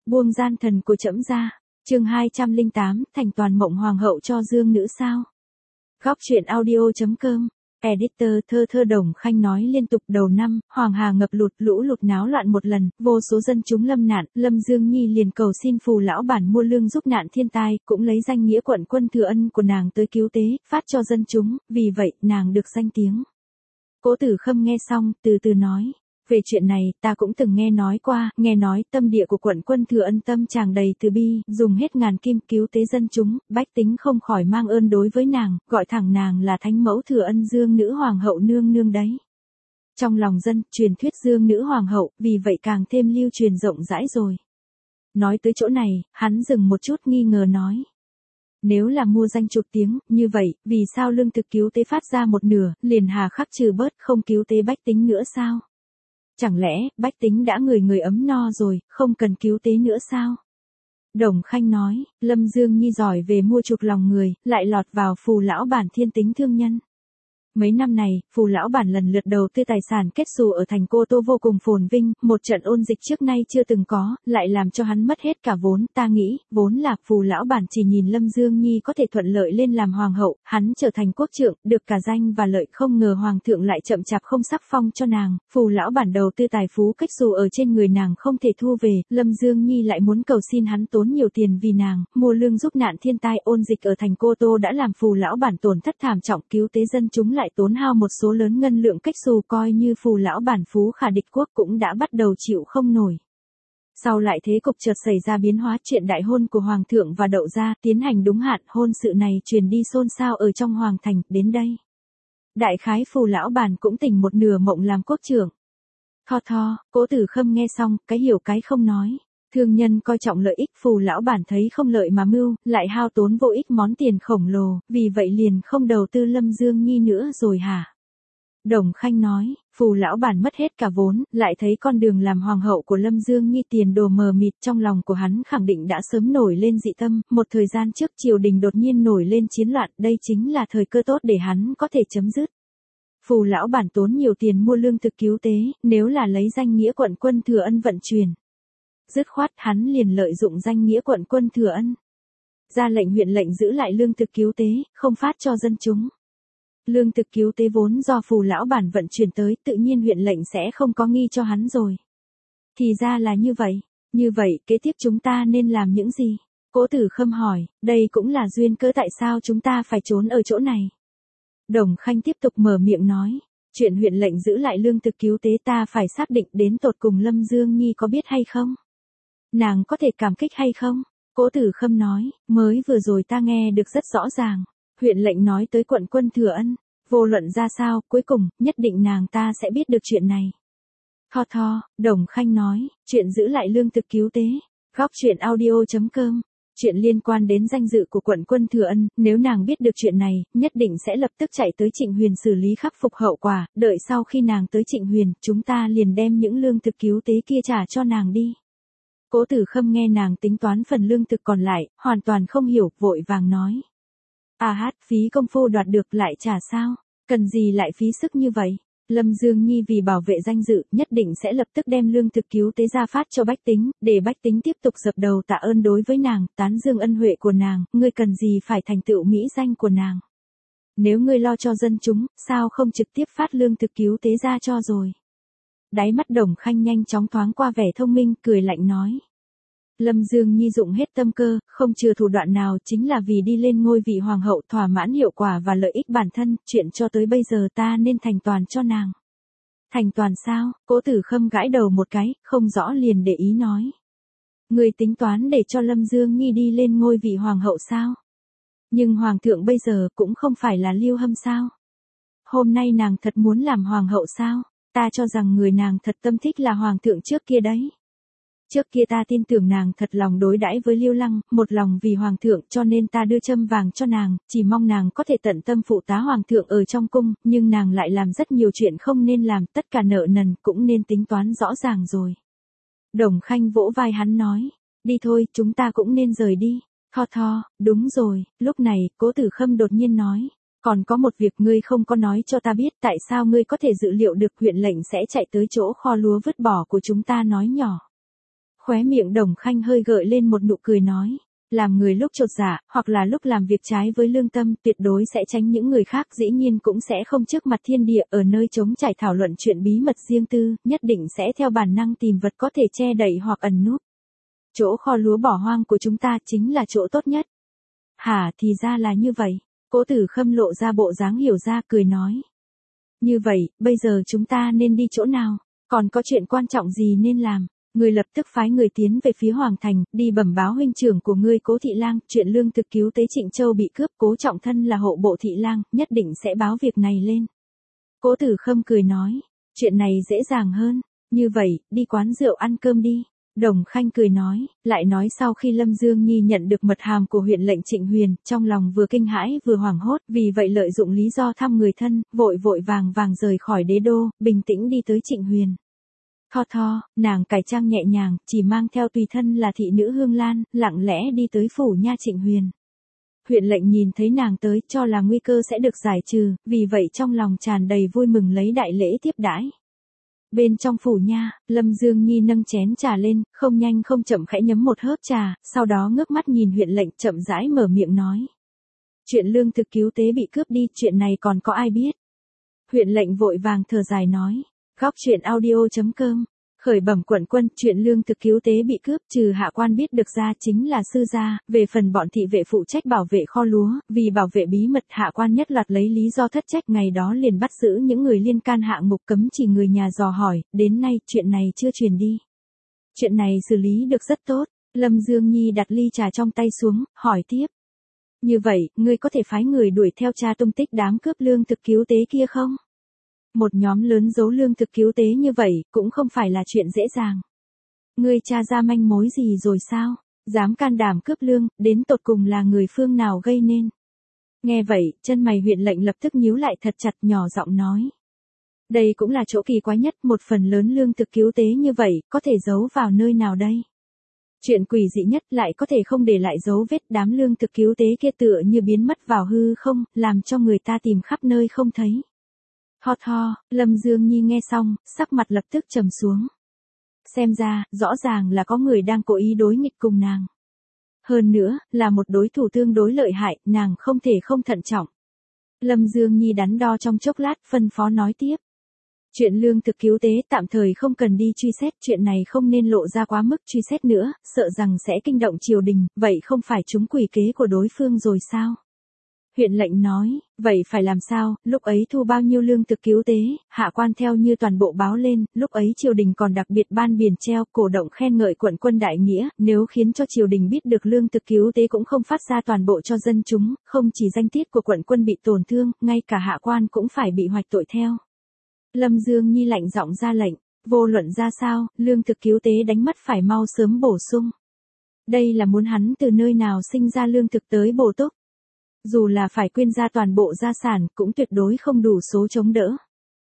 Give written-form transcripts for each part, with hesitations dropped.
Buông gian thần của trẫm ra. Chương 208, thành toàn mộng hoàng hậu cho dương nữ sao? Góc truyện audio.com. Editor thơ Đồng Khanh nói liên tục đầu năm, Hoàng Hà ngập lụt, lũ lụt náo loạn một lần, vô số dân chúng lâm nạn, Lâm Dương Nhi liền cầu xin phù lão bản mua lương giúp nạn thiên tai, cũng lấy danh nghĩa quận quân thừa ân của nàng tới cứu tế, phát cho dân chúng, vì vậy nàng được danh tiếng. Cố Tử Khâm nghe xong, từ từ nói. Về chuyện này, ta cũng từng nghe nói qua, nghe nói tâm địa của quận quân thừa ân tâm tràn đầy từ bi, dùng hết ngàn kim cứu tế dân chúng, bách tính không khỏi mang ơn đối với nàng, gọi thẳng nàng là thánh mẫu thừa ân dương nữ hoàng hậu nương nương đấy. Trong lòng dân, truyền thuyết dương nữ hoàng hậu, vì vậy càng thêm lưu truyền rộng rãi rồi. Nói tới chỗ này, hắn dừng một chút nghi ngờ nói. Nếu là mua danh chục tiếng, như vậy, vì sao lương thực cứu tế phát ra một nửa, liền hà khắc trừ bớt không cứu tế bách tính nữa sao? Chẳng lẽ, bách tính đã người ấm no rồi, không cần cứu tế nữa sao? Đồng Khanh nói, Lâm Dương Nhi giỏi về mua chuộc lòng người, lại lọt vào phù lão bản thiên tính thương nhân. Mấy năm này, phù lão bản lần lượt đầu tư tài sản kết xù ở thành Cô Tô vô cùng phồn vinh, một trận ôn dịch trước nay chưa từng có, lại làm cho hắn mất hết cả vốn, ta nghĩ, vốn là phù lão bản chỉ nhìn Lâm Dương Nhi có thể thuận lợi lên làm hoàng hậu, hắn trở thành quốc trượng, được cả danh và lợi, không ngờ hoàng thượng lại chậm chạp không sắc phong cho nàng, phù lão bản đầu tư tài phú kết xù ở trên người nàng không thể thu về, Lâm Dương Nhi lại muốn cầu xin hắn tốn nhiều tiền vì nàng, mua lương giúp nạn thiên tai ôn dịch ở thành Cô Tô đã làm phù lão bản tổn thất thảm trọng, cứu tế dân chúng lại tốn hao một số lớn ngân lượng cách xù, coi như phù lão bản phú khả địch quốc cũng đã bắt đầu chịu không nổi. Sau lại thế cục chợt xảy ra biến hóa, chuyện đại hôn của hoàng thượng và đậu gia tiến hành đúng hạn, hôn sự này truyền đi xôn xao ở trong hoàng thành, đến đây. Đại khái phù lão bản cũng tỉnh một nửa mộng làm quốc trưởng. Cố Tử Khâm nghe xong, cái hiểu cái không nói. Thương nhân coi trọng lợi ích, phù lão bản thấy không lợi mà mưu, lại hao tốn vô ích món tiền khổng lồ, vì vậy liền không đầu tư Lâm Dương Nhi nữa rồi hả? Đồng Khanh nói, phù lão bản mất hết cả vốn, lại thấy con đường làm hoàng hậu của Lâm Dương Nhi tiền đồ mờ mịt, trong lòng của hắn khẳng định đã sớm nổi lên dị tâm, một thời gian trước triều đình đột nhiên nổi lên chiến loạn, đây chính là thời cơ tốt để hắn có thể chấm dứt. Phù lão bản tốn nhiều tiền mua lương thực cứu tế, nếu là lấy danh nghĩa quận quân thừa ân vận chuyển. Dứt khoát hắn liền lợi dụng danh nghĩa quận quân thừa ân. Ra lệnh huyện lệnh giữ lại lương thực cứu tế, không phát cho dân chúng. Lương thực cứu tế vốn do phù lão bản vận chuyển tới, tự nhiên huyện lệnh sẽ không có nghi cho hắn rồi. Thì ra là như vậy. Như vậy, kế tiếp chúng ta nên làm những gì? Cố Tử Khâm hỏi, đây cũng là duyên cớ tại sao chúng ta phải trốn ở chỗ này. Đồng Khanh tiếp tục mở miệng nói. Chuyện huyện lệnh giữ lại lương thực cứu tế ta phải xác định đến tột cùng Lâm Dương Nhi có biết hay không? Nàng có thể cảm kích hay không? Cố Tử Khâm nói, mới vừa rồi ta nghe được rất rõ ràng. Huyện lệnh nói tới quận quân thừa ân, vô luận ra sao, cuối cùng, nhất định nàng ta sẽ biết được chuyện này. Đồng Khanh nói, chuyện giữ lại lương thực cứu tế. Góc truyện audio.com. Chuyện liên quan đến danh dự của quận quân thừa ân, nếu nàng biết được chuyện này, nhất định sẽ lập tức chạy tới Trịnh Huyền xử lý khắc phục hậu quả, đợi sau khi nàng tới Trịnh Huyền, chúng ta liền đem những lương thực cứu tế kia trả cho nàng đi. Cố Tử Khâm nghe nàng tính toán phần lương thực còn lại, hoàn toàn không hiểu, vội vàng nói. Phí công phu đoạt được lại trả sao? Cần gì lại phí sức như vậy? Lâm Dương Nhi vì bảo vệ danh dự, nhất định sẽ lập tức đem lương thực cứu tế ra phát cho bách tính, để bách tính tiếp tục dập đầu tạ ơn đối với nàng, tán dương ân huệ của nàng, ngươi cần gì phải thành tựu mỹ danh của nàng? Nếu ngươi lo cho dân chúng, sao không trực tiếp phát lương thực cứu tế ra cho rồi? Đáy mắt Đồng Khanh nhanh chóng thoáng qua vẻ thông minh, cười lạnh nói. Lâm Dương Nhi dụng hết tâm cơ, không chừa thủ đoạn nào, chính là vì đi lên ngôi vị hoàng hậu, thỏa mãn hiệu quả và lợi ích bản thân, chuyện cho tới bây giờ ta nên thành toàn cho nàng. Thành toàn sao? Cố Tử Khâm gãi đầu một cái, không rõ liền để ý nói. Người tính toán để cho Lâm Dương Nhi đi lên ngôi vị hoàng hậu sao? Nhưng hoàng thượng bây giờ cũng không phải là Lưu Hâm sao? Hôm nay nàng thật muốn làm hoàng hậu sao? Ta cho rằng người nàng thật tâm thích là hoàng thượng trước kia đấy. Trước kia ta tin tưởng nàng thật lòng đối đãi với Lưu Lăng, một lòng vì hoàng thượng, cho nên ta đưa châm vàng cho nàng, chỉ mong nàng có thể tận tâm phụ tá hoàng thượng ở trong cung, nhưng nàng lại làm rất nhiều chuyện không nên làm, tất cả nợ nần cũng nên tính toán rõ ràng rồi. Đồng Khanh vỗ vai hắn nói, đi thôi, chúng ta cũng nên rời đi. Đúng rồi, lúc này, Cố Tử Khâm đột nhiên nói. Còn có một việc ngươi không có nói cho ta biết, tại sao ngươi có thể dự liệu được huyện lệnh sẽ chạy tới chỗ kho lúa vứt bỏ của chúng ta nói nhỏ. Khóe miệng Đồng Khanh hơi gợi lên một nụ cười nói. Làm người lúc chột dạ, hoặc là lúc làm việc trái với lương tâm, tuyệt đối sẽ tránh những người khác, dĩ nhiên cũng sẽ không trước mặt thiên địa ở nơi trống trải thảo luận chuyện bí mật riêng tư, nhất định sẽ theo bản năng tìm vật có thể che đậy hoặc ẩn núp. Chỗ kho lúa bỏ hoang của chúng ta chính là chỗ tốt nhất. Hả, thì ra là như vậy. Cố Tử Khâm lộ ra bộ dáng hiểu ra, cười nói. Như vậy, bây giờ chúng ta nên đi chỗ nào? Còn có chuyện quan trọng gì nên làm? Người lập tức phái người tiến về phía Hoàng Thành, đi bẩm báo huynh trưởng của ngươi Cố Thị Lang, chuyện lương thực cứu tế Trịnh Châu bị cướp, Cố Trọng Thân là hộ bộ Thị Lang, nhất định sẽ báo việc này lên. Cố Tử Khâm cười nói, chuyện này dễ dàng hơn, như vậy, đi quán rượu ăn cơm đi. Đồng Khanh cười nói, lại nói sau khi Lâm Dương Nhi nhận được mật hàm của huyện lệnh Trịnh Huyền, trong lòng vừa kinh hãi vừa hoảng hốt, vì vậy lợi dụng lý do thăm người thân, vội vàng rời khỏi đế đô, bình tĩnh đi tới Trịnh Huyền. Tho, nàng cải trang nhẹ nhàng, chỉ mang theo tùy thân là thị nữ Hương Lan, lặng lẽ đi tới phủ nha Trịnh Huyền. Huyện lệnh nhìn thấy nàng tới, cho là nguy cơ sẽ được giải trừ, vì vậy trong lòng tràn đầy vui mừng lấy đại lễ tiếp đãi. Bên trong phủ nha, Lâm Dương Nhi nâng chén trà lên, không nhanh không chậm khẽ nhấm một hớp trà, sau đó ngước mắt nhìn huyện lệnh chậm rãi mở miệng nói. Chuyện lương thực cứu tế bị cướp đi, chuyện này còn có ai biết? Huyện lệnh vội vàng thở dài nói. Góc chuyện audio.com, khởi bẩm quận quân, chuyện lương thực cứu tế bị cướp, trừ hạ quan biết được ra chính là sư gia, về phần bọn thị vệ phụ trách bảo vệ kho lúa, vì bảo vệ bí mật hạ quan nhất loạt lấy lý do thất trách ngày đó liền bắt giữ những người liên can hạ ngục cấm chỉ người nhà dò hỏi, đến nay chuyện này chưa truyền đi. Chuyện này xử lý được rất tốt, Lâm Dương Nhi đặt ly trà trong tay xuống, hỏi tiếp. Như vậy, ngươi có thể phái người đuổi theo tra tung tích đám cướp lương thực cứu tế kia không? Một nhóm lớn giấu lương thực cứu tế như vậy, cũng không phải là chuyện dễ dàng. Ngươi tra ra manh mối gì rồi sao? Dám can đảm cướp lương, đến tột cùng là người phương nào gây nên? Nghe vậy, chân mày huyện lệnh lập tức nhíu lại thật chặt, nhỏ giọng nói. Đây cũng là chỗ kỳ quái nhất, một phần lớn lương thực cứu tế như vậy, có thể giấu vào nơi nào đây? Chuyện quỷ dị nhất lại có thể không để lại dấu vết, đám lương thực cứu tế kia tựa như biến mất vào hư không, làm cho người ta tìm khắp nơi không thấy. Tho, Lâm Dương Nhi nghe xong, sắc mặt lập tức trầm xuống. Xem ra, rõ ràng là có người đang cố ý đối nghịch cùng nàng. Hơn nữa, là một đối thủ tương đối lợi hại, nàng không thể không thận trọng. Lâm Dương Nhi đắn đo trong chốc lát, phân phó nói tiếp. Chuyện lương thực cứu tế tạm thời không cần đi truy xét, chuyện này không nên lộ ra quá mức truy xét nữa, sợ rằng sẽ kinh động triều đình, vậy không phải trúng quỷ kế của đối phương rồi sao? Huyện lệnh nói, vậy phải làm sao, lúc ấy thu bao nhiêu lương thực cứu tế, hạ quan theo như toàn bộ báo lên, lúc ấy triều đình còn đặc biệt ban biển treo, cổ động khen ngợi quận quân đại nghĩa, nếu khiến cho triều đình biết được lương thực cứu tế cũng không phát ra toàn bộ cho dân chúng, không chỉ danh tiết của quận quân bị tổn thương, ngay cả hạ quan cũng phải bị hoạch tội theo. Lâm Dương Nhi lạnh giọng ra lệnh, vô luận ra sao, lương thực cứu tế đánh mất phải mau sớm bổ sung. Đây là muốn hắn từ nơi nào sinh ra lương thực tới bổ túc. Dù là phải quyên ra toàn bộ gia sản, cũng tuyệt đối không đủ số chống đỡ.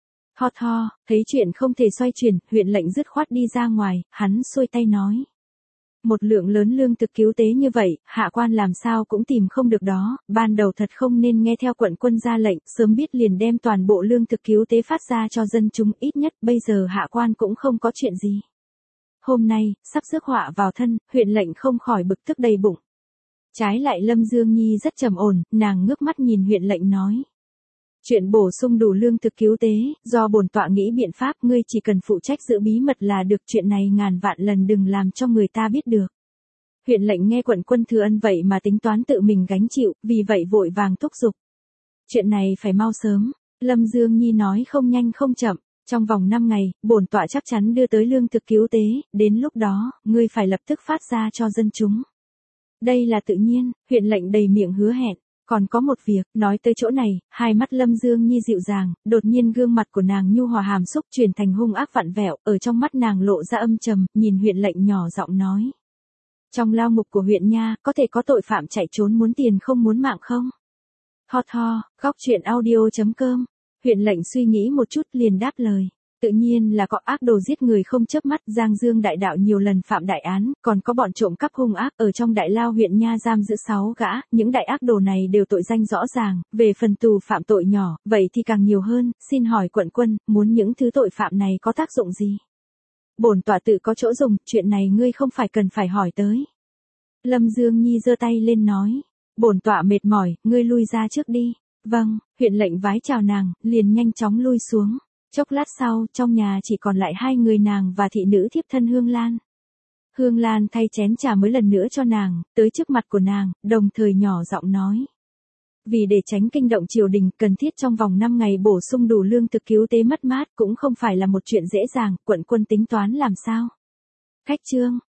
Tho, thấy chuyện không thể xoay chuyển, huyện lệnh dứt khoát đi ra ngoài, hắn xuôi tay nói. Một lượng lớn lương thực cứu tế như vậy, hạ quan làm sao cũng tìm không được đó, ban đầu thật không nên nghe theo quận quân ra lệnh, sớm biết liền đem toàn bộ lương thực cứu tế phát ra cho dân chúng, ít nhất bây giờ hạ quan cũng không có chuyện gì. Hôm nay, sắp rước họa vào thân, huyện lệnh không khỏi bực tức đầy bụng. Trái lại Lâm Dương Nhi rất trầm ổn, nàng ngước mắt nhìn huyện lệnh nói. Chuyện bổ sung đủ lương thực cứu tế, do bổn tọa nghĩ biện pháp, ngươi chỉ cần phụ trách giữ bí mật là được, chuyện này ngàn vạn lần đừng làm cho người ta biết được. Huyện lệnh nghe quận quân thừa ân vậy mà tính toán tự mình gánh chịu, vì vậy vội vàng thúc giục. Chuyện này phải mau sớm, Lâm Dương Nhi nói không nhanh không chậm, trong vòng 5 ngày, bổn tọa chắc chắn đưa tới lương thực cứu tế, đến lúc đó, ngươi phải lập tức phát ra cho dân chúng. Đây là tự nhiên, huyện lệnh đầy miệng hứa hẹn. Còn có một việc, nói tới chỗ này, hai mắt Lâm Dương Nhi dịu dàng, đột nhiên gương mặt của nàng nhu hòa hàm xúc chuyển thành hung ác vặn vẹo, ở trong mắt nàng lộ ra âm trầm, nhìn huyện lệnh nhỏ giọng nói. Trong lao ngục của huyện nha, có thể có tội phạm chạy trốn muốn tiền không muốn mạng không? Tho, góc chuyện audio.com, huyện lệnh suy nghĩ một chút liền đáp lời. Tự nhiên là có ác đồ giết người không chớp mắt, Giang Dương đại đạo nhiều lần phạm đại án, còn có bọn trộm cắp hung ác, ở trong đại lao huyện nha giam giữ 6 gã, những đại ác đồ này đều tội danh rõ ràng, về phần tù phạm tội nhỏ, vậy thì càng nhiều hơn, xin hỏi quận quân, muốn những thứ tội phạm này có tác dụng gì? bổn tọa tự có chỗ dùng, chuyện này ngươi không phải cần phải hỏi tới. Lâm Dương Nhi giơ tay lên nói, bổn tọa mệt mỏi, ngươi lui ra trước đi. Vâng, huyện lệnh vái chào nàng, liền nhanh chóng lui xuống. Chốc lát sau, trong nhà chỉ còn lại hai người nàng và thị nữ thiếp thân Hương Lan. Hương Lan thay chén trà mới lần nữa cho nàng, tới trước mặt của nàng, đồng thời nhỏ giọng nói. Vì để tránh kinh động triều đình, cần thiết trong vòng 5 ngày bổ sung đủ lương thực cứu tế mất mát cũng không phải là một chuyện dễ dàng, quận quân tính toán làm sao? Khách trương,